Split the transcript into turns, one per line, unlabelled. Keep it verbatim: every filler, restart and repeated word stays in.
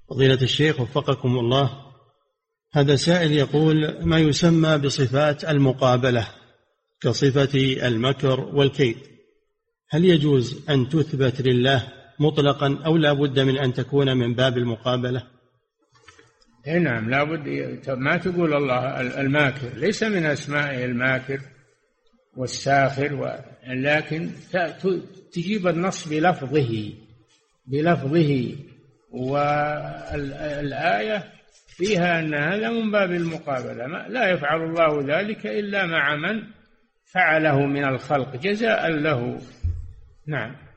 فضيلة الشيخ وفقكم الله، هذا سائل يقول: ما يسمى بصفات المقابلة كصفة المكر والكيد، هل يجوز أن تثبت لله مطلقا أو لا بد من أن تكون من باب المقابلة؟
نعم، لا بد. ما تقول الله الماكر، ليس من أسمائه الماكر والساخر، لكن تجيب النص بلفظه بلفظه والآية فيها أن هذا من باب المقابلة. لا يفعل الله ذلك إلا مع من فعله من الخلق جزاء له. نعم.